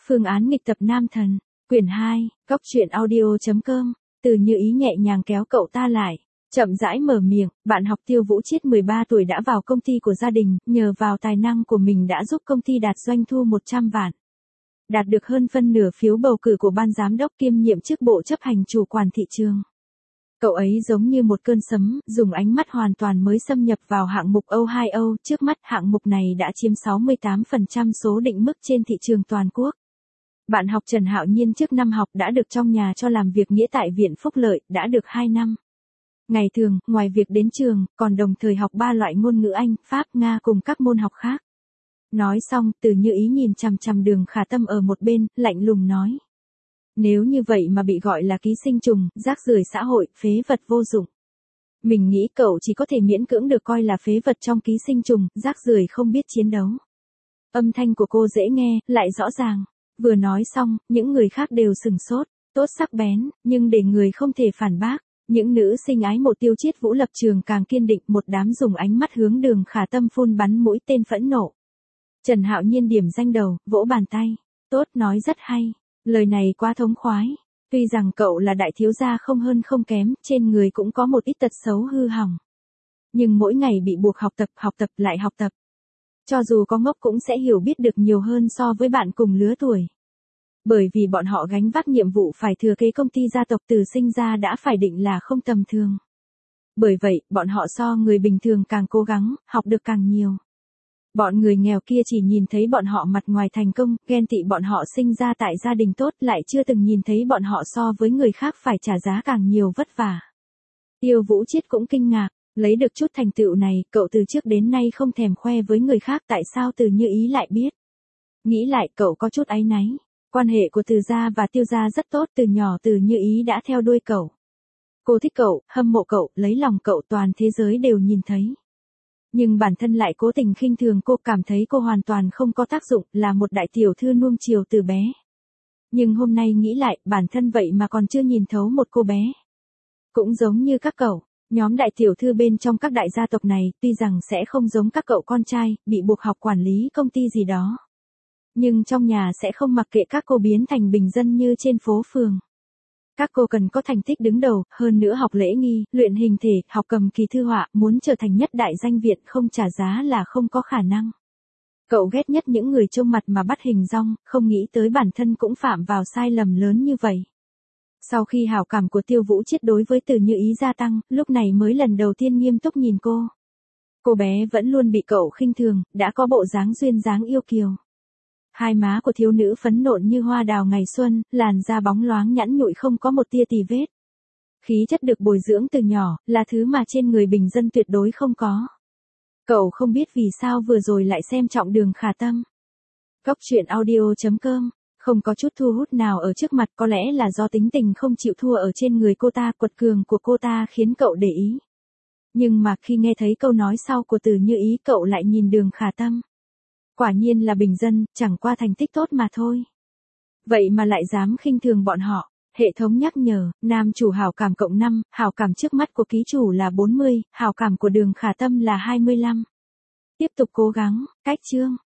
Phương án nghịch tập nam thần, quyển 2, góc truyện audio.com, Từ Như Ý nhẹ nhàng kéo cậu ta lại, chậm rãi mở miệng, bạn học Tiêu Vũ Chiết 13 tuổi đã vào công ty của gia đình, nhờ vào tài năng của mình đã giúp công ty đạt doanh thu 100 vạn. Đạt được hơn phân nửa phiếu bầu cử của ban giám đốc kiêm nhiệm chức bộ chấp hành chủ quản thị trường. Cậu ấy giống như một cơn sấm, dùng ánh mắt hoàn toàn mới xâm nhập vào hạng mục O2O, trước mắt hạng mục này đã chiếm 68% số định mức trên thị trường toàn quốc. Bạn học Trần Hạo Nhiên trước năm học đã được trong nhà cho làm việc nghĩa tại Viện Phúc Lợi, đã được 2 năm. Ngày thường, ngoài việc đến trường, còn đồng thời học 3 loại ngôn ngữ Anh, Pháp, Nga cùng các môn học khác. Nói xong, Từ Như Ý nhìn chằm chằm Đường Khả Tâm ở một bên, lạnh lùng nói. Nếu như vậy mà bị gọi là ký sinh trùng, rác rưởi xã hội, phế vật vô dụng. Mình nghĩ cậu chỉ có thể miễn cưỡng được coi là phế vật trong ký sinh trùng, rác rưởi không biết chiến đấu. Âm thanh của cô dễ nghe, lại rõ ràng. Vừa nói xong, những người khác đều sừng sốt, tốt sắc bén, nhưng để người không thể phản bác. Những nữ sinh ái mộ Tiêu Chiết Vũ lập trường càng kiên định, một đám dùng ánh mắt hướng Đường Khả Tâm phun bắn mũi tên phẫn nộ. Trần Hạo Nhiên điểm danh đầu, vỗ bàn tay. Tốt, nói rất hay. Lời này quá thống khoái. Tuy rằng cậu là đại thiếu gia không hơn không kém, trên người cũng có một ít tật xấu hư hỏng. Nhưng mỗi ngày bị buộc học tập lại học tập. Cho dù có ngốc cũng sẽ hiểu biết được nhiều hơn so với bạn cùng lứa tuổi. Bởi vì bọn họ gánh vác nhiệm vụ phải thừa kế công ty gia tộc từ sinh ra đã phải định là không tầm thường. Bởi vậy, bọn họ so người bình thường càng cố gắng, học được càng nhiều. Bọn người nghèo kia chỉ nhìn thấy bọn họ mặt ngoài thành công, ghen tị bọn họ sinh ra tại gia đình tốt, lại chưa từng nhìn thấy bọn họ so với người khác phải trả giá càng nhiều vất vả. Tiêu Vũ Chiết cũng kinh ngạc, lấy được chút thành tựu này, cậu từ trước đến nay không thèm khoe với người khác, tại sao Từ Như Ý lại biết. Nghĩ lại cậu có chút áy náy, quan hệ của Từ gia và Tiêu gia rất tốt, từ nhỏ Từ Như Ý đã theo đuôi cậu. Cô thích cậu, hâm mộ cậu, lấy lòng cậu, toàn thế giới đều nhìn thấy. Nhưng bản thân lại cố tình khinh thường cô, cảm thấy cô hoàn toàn không có tác dụng, là một đại tiểu thư nuông chiều từ bé. Nhưng hôm nay nghĩ lại, bản thân vậy mà còn chưa nhìn thấu một cô bé. Cũng giống như các cậu, nhóm đại tiểu thư bên trong các đại gia tộc này, tuy rằng sẽ không giống các cậu con trai, bị buộc học quản lý công ty gì đó. Nhưng trong nhà sẽ không mặc kệ các cô biến thành bình dân như trên phố phường. Các cô cần có thành tích đứng đầu, hơn nữa học lễ nghi, luyện hình thể, học cầm kỳ thư họa, muốn trở thành nhất đại danh viện không trả giá là không có khả năng. Cậu ghét nhất những người trông mặt mà bắt hình dong, không nghĩ tới bản thân cũng phạm vào sai lầm lớn như vậy. Sau khi hảo cảm của Tiêu Vũ Chiết đối với Từ Như Ý gia tăng, lúc này mới lần đầu tiên nghiêm túc nhìn cô. Cô bé vẫn luôn bị cậu khinh thường, đã có bộ dáng duyên dáng yêu kiều. Hai má của thiếu nữ phấn nộn như hoa đào ngày xuân, làn da bóng loáng nhẵn nhụi không có một tia tì vết. Khí chất được bồi dưỡng từ nhỏ, là thứ mà trên người bình dân tuyệt đối không có. Cậu không biết vì sao vừa rồi lại xem trọng Đường Khả Tâm. Góc truyện audio.com, không có chút thu hút nào ở trước mặt, có lẽ là do tính tình không chịu thua ở trên người cô ta, quật cường của cô ta khiến cậu để ý. Nhưng mà khi nghe thấy câu nói sau của Từ Như Ý, cậu lại nhìn Đường Khả Tâm. Quả nhiên là bình dân, chẳng qua thành tích tốt mà thôi. Vậy mà lại dám khinh thường bọn họ. Hệ thống nhắc nhở, nam chủ hảo cảm cộng 5, hảo cảm trước mắt của ký chủ là 40, hảo cảm của Đường Khả Tâm là 25. Tiếp tục cố gắng, cách chương.